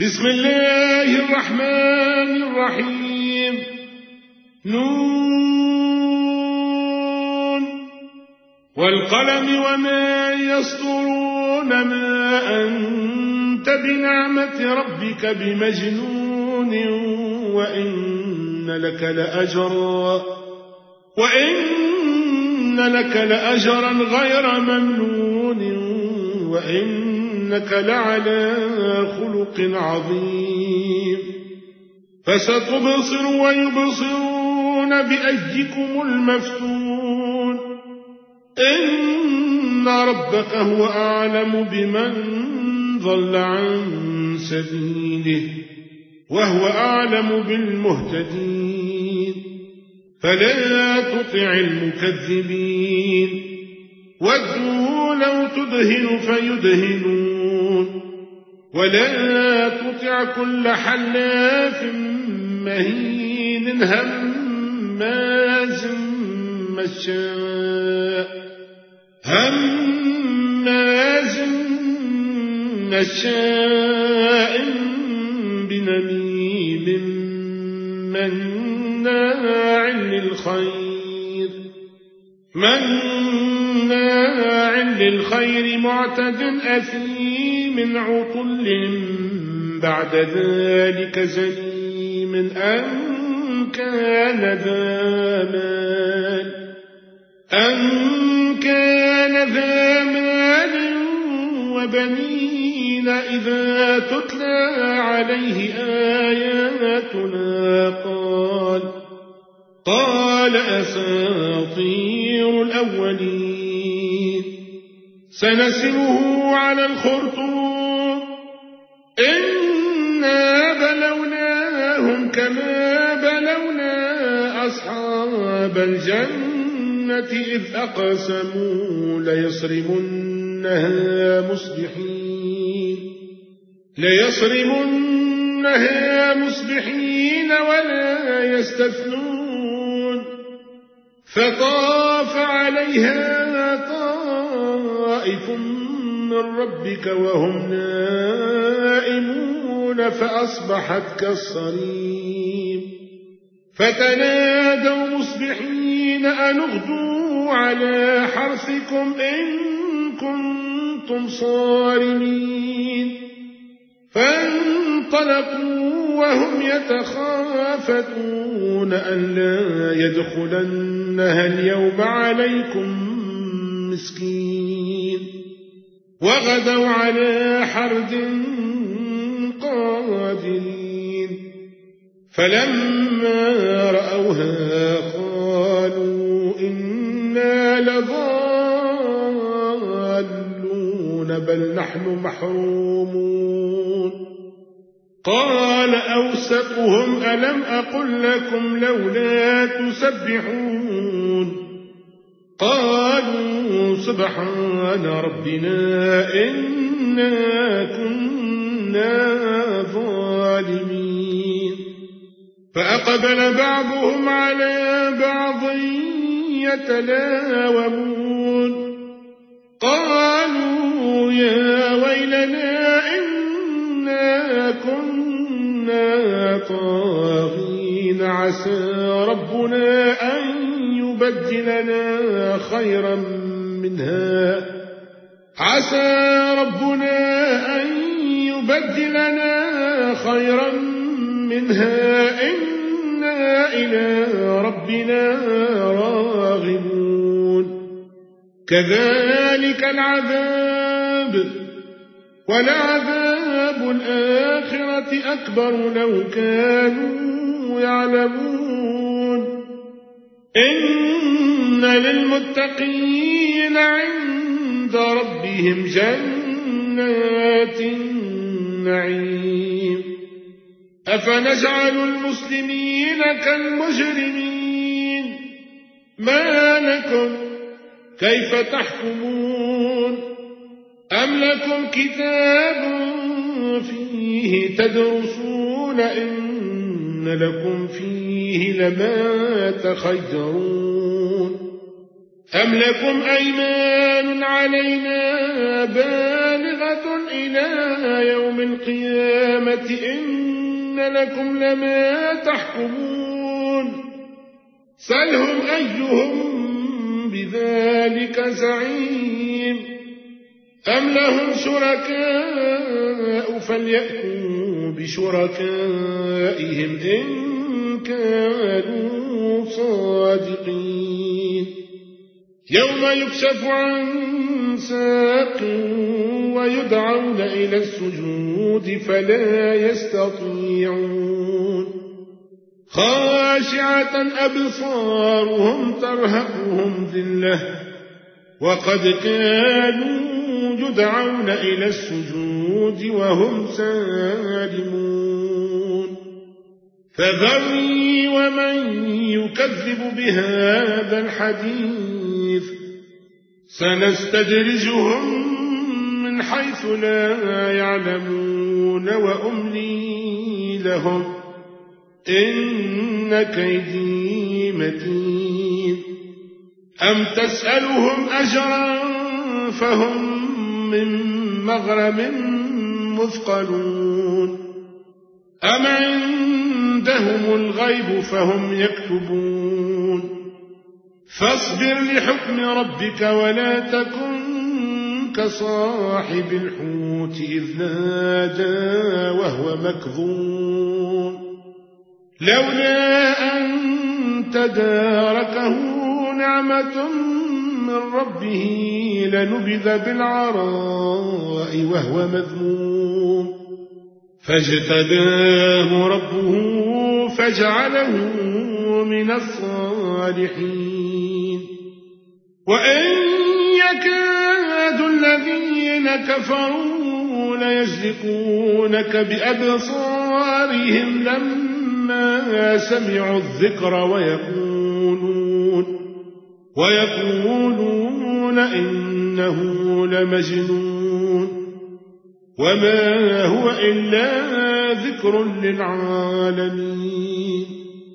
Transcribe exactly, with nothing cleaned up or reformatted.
بسم الله الرحمن الرحيم. نون والقلم وما يسطرون ما أنت بنعمة ربك بمجنون وإن لك لأجرا وإن لك لأجرا غير ممنون وإنك لعلى خلق عظيم. فستبصر ويبصرون بأيكم المفتون إن ربك هو أعلم بمن ضل عن سبيله وهو أعلم بالمهتدين. فلا تطع المكذبين ودوا لو تدهن فيدهنون ولا تطع كل حلاف مهين هماز مشاء هماز مشاء بنميم مناع للخير مناع للخير معتد أثيم عطل بعد ذلك زنيم أن كان ذا مال أن كان ذا مال وبنين إذا تتلى عليه آياتنا قال قال أساطير الأولين. سنسمه على الخرطوم إنا بلوناهم كما بلونا أصحاب الجنة إذ أقسموا ليصرمنها مصبحين ليصرمنها مصبحين ولا يستثنون. فطاف عليها طائف من ربك وهم نائمون فأصبحت كالصريم. فتنادوا مصبحين أن اغدوا على حرثكم إن كنتم صارمين. فانطلقوا وهم يتخافتون أن لا يدخلنها اليوم عليكم مسكين. وغدوا على حرد قادرين. فلما رأوها قالوا إنا لضالون بل نحن محرومون. قال أوسطهم ألم أقل لكم لولا تسبحون. قالوا سبحان ربنا إنا كنا ظالمين. فأقبل بعضهم على بعض يتلاومون. قالوا يا ويلنا إنا كنا طاغين عسى ربنا أن يبدلنا خيرا منها عسى ربنا أن يبدلنا خيرا منها إنا إلى ربنا راغبون. كذلك العذاب ولعذاب الآخرة أكبر لو كانوا يعلمون. إن للمتقين عند ربهم جنات النعيم. أفنجعل المسلمين كالمجرمين ما لكم كيف تحكمون. أم لكم كتاب فيه تدرسون إن لكم فيه لما تخيرون. أم لكم أيمان علينا بالغة إلى يوم القيامة إن لكم لما تحكمون سلهم أيهم بذلك زعيم أم لهم شركاء فليأتوا بشركائهم إن كانوا صادقين يوم يكشف عن ساق ويدعون إلى السجود فلا يستطيعون خاشعة أبصارهم ترهقهم ذلة وقد كانوا يدعون إلى السجود وهم سالمون فذرني ومن يكذب بهذا الحديث سنستدرجهم من حيث لا يعلمون وأملي لهم إن كيدي متين أم تسألهم أجرا فهم من مغرم مثقلون أم عندهم الغيب فهم يكتبون فاصبر لحكم ربك ولا تكن كصاحب الحوت إذ نادى وهو مكظوم لولا أن تداركه نعمة من ربه لنبذ بالعراء وهو مذموم فاجتباه ربه فجعله من الصالحين وإن يكاد الذين كفروا ليزلقونك بأبصارهم لما سمعوا الذكر ويقولون ويقولون إنه لمجنون وما هو إلا ذكر للعالمين